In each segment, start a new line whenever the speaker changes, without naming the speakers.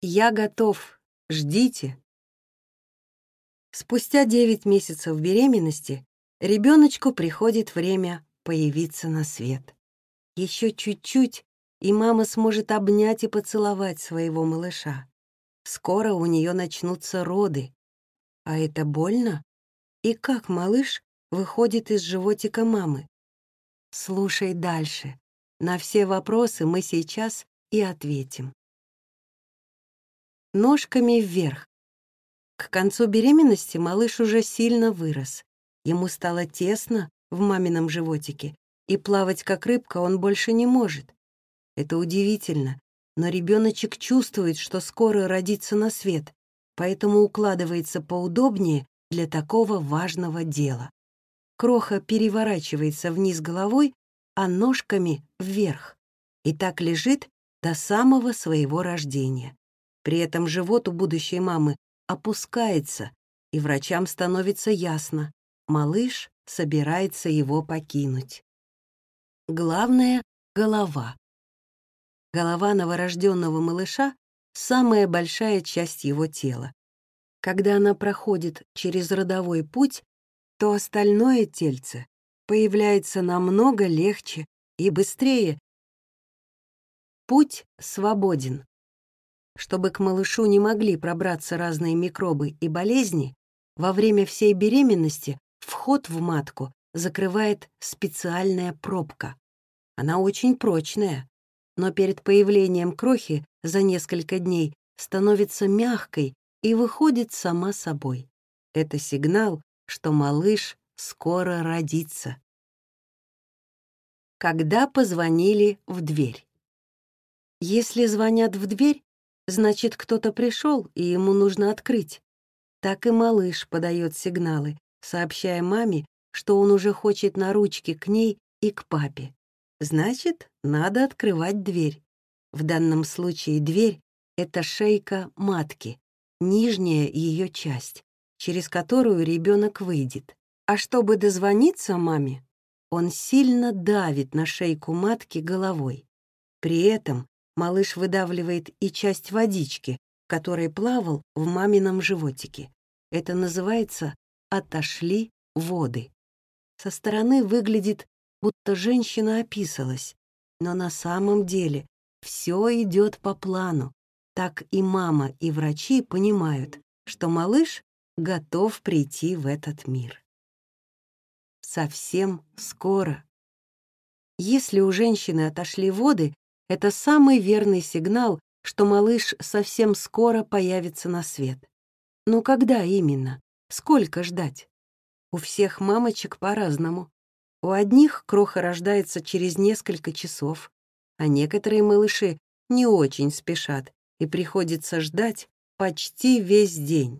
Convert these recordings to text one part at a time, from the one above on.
Я готов. Ждите. Спустя 9 месяцев беременности ребеночку приходит время появиться на свет. Еще чуть-чуть, и мама сможет обнять и поцеловать своего малыша. Скоро у нее начнутся роды. А это больно? И как малыш выходит из животика мамы? Слушай дальше. На все вопросы мы сейчас и ответим. Ножками вверх. К концу беременности малыш уже сильно вырос. Ему стало тесно в мамином животике, и плавать как рыбка он больше не может. Это удивительно, но ребеночек чувствует, что скоро родится на свет, поэтому укладывается поудобнее для такого важного дела. Кроха переворачивается вниз головой, а ножками вверх, и так лежит до самого своего рождения. При этом живот у будущей мамы опускается, и врачам становится ясно, малыш собирается его покинуть. Главное — голова. Голова новорожденного малыша — самая большая часть его тела. Когда она проходит через родовой путь, то остальное тельце появляется намного легче и быстрее. Путь свободен. Чтобы к малышу не могли пробраться разные микробы и болезни, во время всей беременности вход в матку закрывает специальная пробка. Она очень прочная, но перед появлением крохи за несколько дней становится мягкой и выходит сама собой. Это сигнал, что малыш скоро родится. Когда позвонили в дверь? Если звонят в дверь, значит, кто-то пришел, и ему нужно открыть. Так и малыш подает сигналы, сообщая маме, что он уже хочет на ручки к ней и к папе. Значит, надо открывать дверь. В данном случае дверь — это шейка матки, нижняя ее часть, через которую ребенок выйдет. А чтобы дозвониться маме, он сильно давит на шейку матки головой. При этом малыш выдавливает и часть водички, в которой плавал в мамином животике. Это называется «отошли воды». Со стороны выглядит, будто женщина описалась, но на самом деле все идет по плану. Так и мама, и врачи понимают, что малыш готов прийти в этот мир. Совсем скоро. Если у женщины отошли воды, это самый верный сигнал, что малыш совсем скоро появится на свет. Но когда именно? Сколько ждать? У всех мамочек по-разному. У одних кроха рождается через несколько часов, а некоторые малыши не очень спешат, и приходится ждать почти весь день.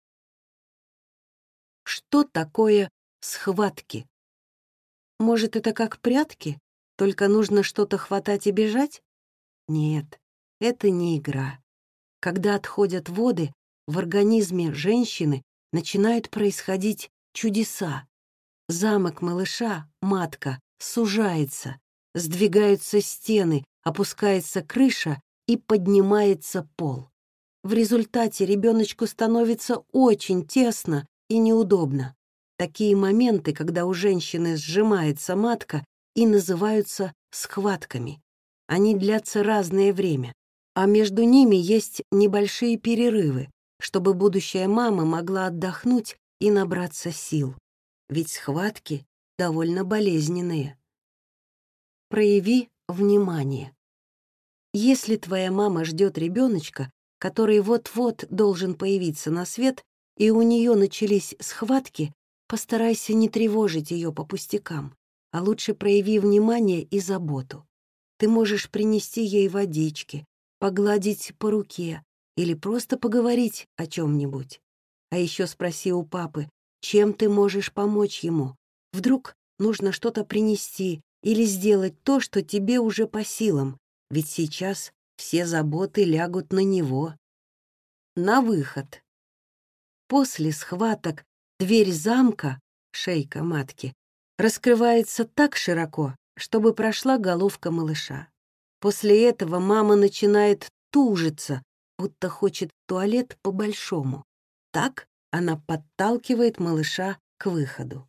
Что такое схватки? Может, это как прятки? Только нужно что-то хватать и бежать? Нет, это не игра. Когда отходят воды, в организме женщины начинают происходить чудеса. Замок малыша, матка, сужается, сдвигаются стены, опускается крыша и поднимается пол. В результате ребеночку становится очень тесно и неудобно. Такие моменты, когда у женщины сжимается матка, и называются схватками. Они длятся разное время, а между ними есть небольшие перерывы, чтобы будущая мама могла отдохнуть и набраться сил. Ведь схватки довольно болезненные. Прояви внимание. Если твоя мама ждет ребеночка, который вот-вот должен появиться на свет, и у нее начались схватки, постарайся не тревожить ее по пустякам, а лучше прояви внимание и заботу. Ты можешь принести ей водички, погладить по руке или просто поговорить о чем-нибудь. А еще спроси у папы, чем ты можешь помочь ему. Вдруг нужно что-то принести или сделать то, что тебе уже по силам, ведь сейчас все заботы лягут на него. На выход. После схваток дверь замка, шейка матки, раскрывается так широко, чтобы прошла головка малыша. После этого мама начинает тужиться, будто хочет в туалет по-большому. Так она подталкивает малыша к выходу.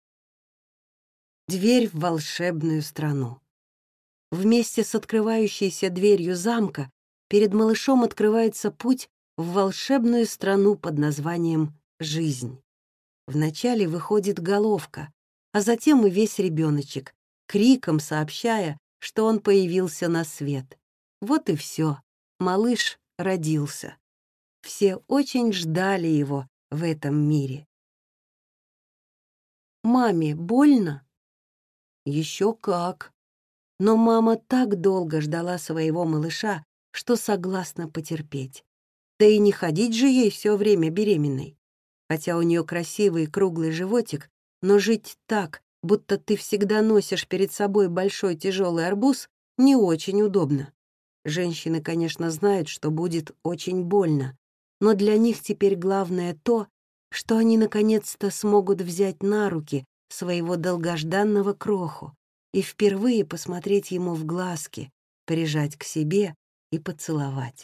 Дверь в волшебную страну. Вместе с открывающейся дверью замка перед малышом открывается путь в волшебную страну под названием «Жизнь». Вначале выходит головка, а затем и весь ребеночек, криком сообщая, что он появился на свет. Вот и все. Малыш родился. Все очень ждали его в этом мире. Маме больно? Еще как. Но мама так долго ждала своего малыша, что согласна потерпеть. Да и не ходить же ей все время беременной. Хотя у нее красивый круглый животик, но жить так, будто ты всегда носишь перед собой большой тяжелый арбуз, не очень удобно. Женщины, конечно, знают, что будет очень больно, но для них теперь главное то, что они наконец-то смогут взять на руки своего долгожданного кроху и впервые посмотреть ему в глазки, прижать к себе и поцеловать.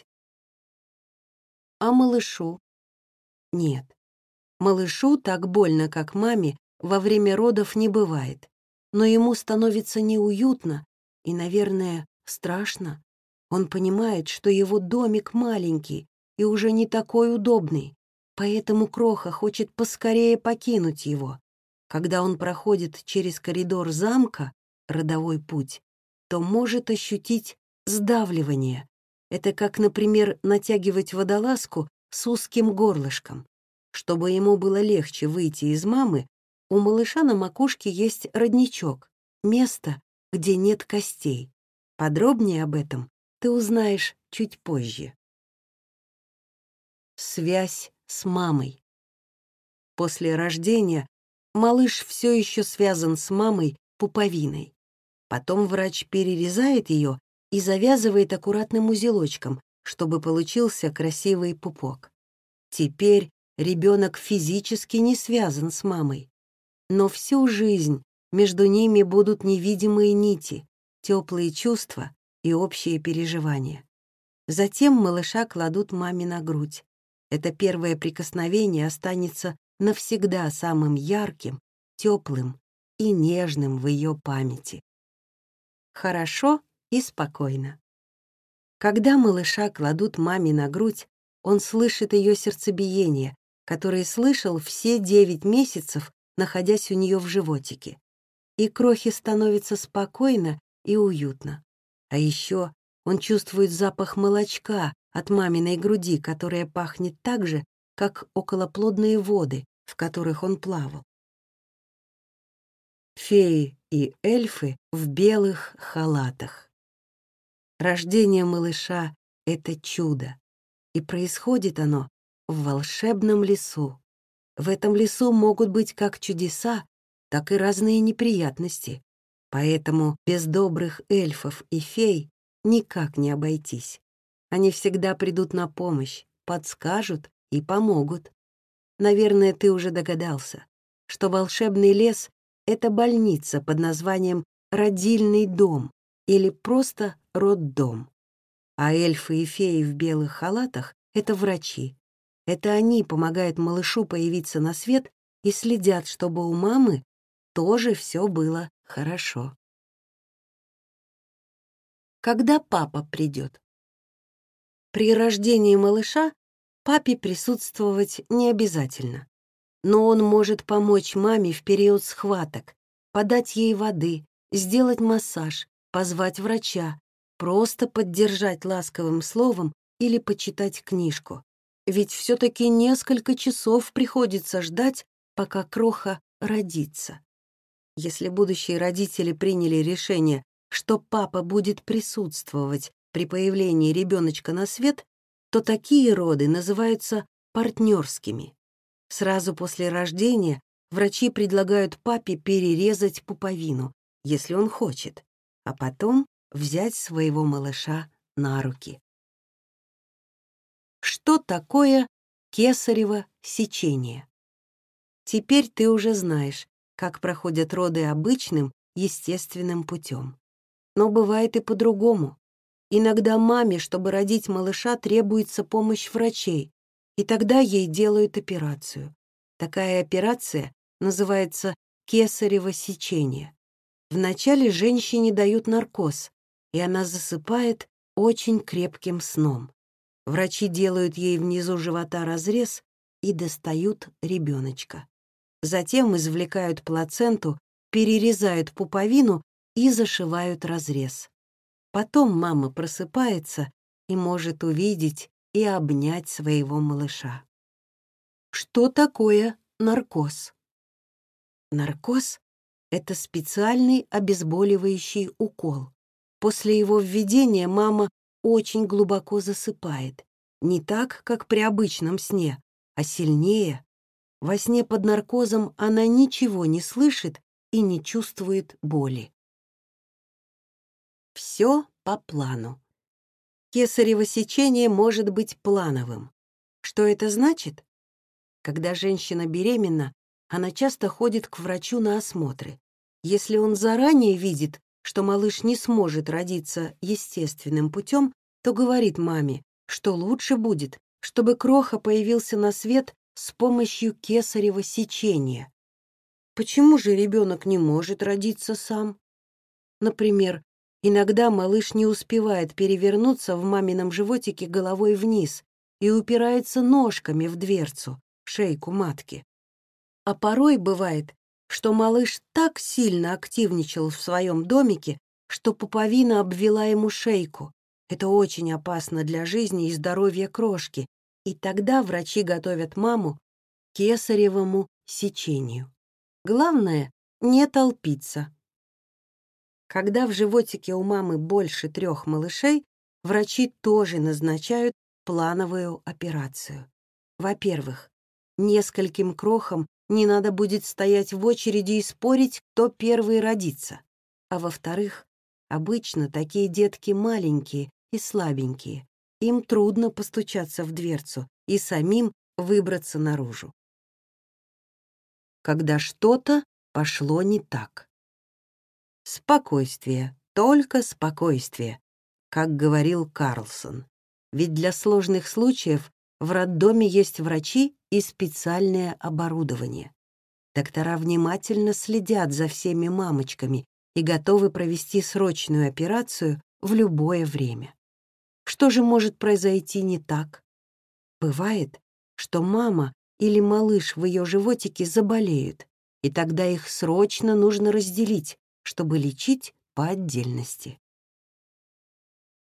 А малышу? Нет. Малышу так больно, как маме, во время родов не бывает, но ему становится неуютно и, наверное, страшно. Он понимает, что его домик маленький и уже не такой удобный, поэтому Кроха хочет поскорее покинуть его. Когда он проходит через коридор замка, родовой путь, то может ощутить сдавливание. Это как, например, натягивать водолазку с узким горлышком. Чтобы ему было легче выйти из мамы, у малыша на макушке есть родничок, место, где нет костей. Подробнее об этом ты узнаешь чуть позже. Связь с мамой. После рождения малыш все еще связан с мамой пуповиной. Потом врач перерезает ее и завязывает аккуратным узелочком, чтобы получился красивый пупок. Теперь ребенок физически не связан с мамой, но всю жизнь между ними будут невидимые нити, теплые чувства и общие переживания. Затем малыша кладут маме на грудь. Это первое прикосновение останется навсегда самым ярким, теплым и нежным в ее памяти. Хорошо и спокойно. Когда малыша кладут маме на грудь, он слышит ее сердцебиение, которое слышал все 9 месяцев, находясь у нее в животике. И крохе становится спокойно и уютно. А еще он чувствует запах молочка от маминой груди, которая пахнет так же, как околоплодные воды, в которых он плавал. Феи и эльфы в белых халатах. Рождение малыша — это чудо, и происходит оно в волшебном лесу. В этом лесу могут быть как чудеса, так и разные неприятности, поэтому без добрых эльфов и фей никак не обойтись. Они всегда придут на помощь, подскажут и помогут. Наверное, ты уже догадался, что волшебный лес — это больница под названием «Родильный дом» или просто «Роддом». А эльфы и феи в белых халатах — это врачи. Это они помогают малышу появиться на свет и следят, чтобы у мамы тоже все было хорошо. Когда папа придет? При рождении малыша папе присутствовать не обязательно, но он может помочь маме в период схваток, подать ей воды, сделать массаж, позвать врача, просто поддержать ласковым словом или почитать книжку. Ведь все-таки несколько часов приходится ждать, пока кроха родится. Если будущие родители приняли решение, что папа будет присутствовать при появлении ребеночка на свет, то такие роды называются партнерскими. Сразу после рождения врачи предлагают папе перерезать пуповину, если он хочет, а потом взять своего малыша на руки. Что такое кесарево сечение? Теперь ты уже знаешь, как проходят роды обычным, естественным путем. Но бывает и по-другому. Иногда маме, чтобы родить малыша, требуется помощь врачей, и тогда ей делают операцию. Такая операция называется кесарево сечение. Вначале женщине дают наркоз, и она засыпает очень крепким сном. Врачи делают ей внизу живота разрез и достают ребеночка. Затем извлекают плаценту, перерезают пуповину и зашивают разрез. Потом мама просыпается и может увидеть и обнять своего малыша. Что такое наркоз? Наркоз — это специальный обезболивающий укол. После его введения мама очень глубоко засыпает. Не так, как при обычном сне, а сильнее. Во сне под наркозом она ничего не слышит и не чувствует боли. Все по плану. Кесарево сечение может быть плановым. Что это значит? Когда женщина беременна, она часто ходит к врачу на осмотры. Если он заранее видит, что малыш не сможет родиться естественным путем, то говорит маме, что лучше будет, чтобы кроха появился на свет с помощью кесарево сечения. Почему же ребенок не может родиться сам? Например, иногда малыш не успевает перевернуться в мамином животике головой вниз и упирается ножками в дверцу, шейку матки. А порой бывает, что малыш так сильно активничал в своем домике, что пуповина обвела ему шейку. Это очень опасно для жизни и здоровья крошки, и тогда врачи готовят маму к кесаревому сечению. Главное — не толпиться. Когда в животике у мамы больше 3 малышей, врачи тоже назначают плановую операцию. Во-первых, нескольким крохам не надо будет стоять в очереди и спорить, кто первый родится. А во-вторых, обычно такие детки маленькие и слабенькие. Им трудно постучаться в дверцу и самим выбраться наружу. Когда что-то пошло не так. Спокойствие, только спокойствие, как говорил Карлсон. Ведь для сложных случаев в роддоме есть врачи и специальное оборудование. Доктора внимательно следят за всеми мамочками и готовы провести срочную операцию в любое время. Что же может произойти не так? Бывает, что мама или малыш в ее животике заболеют, и тогда их срочно нужно разделить, чтобы лечить по отдельности.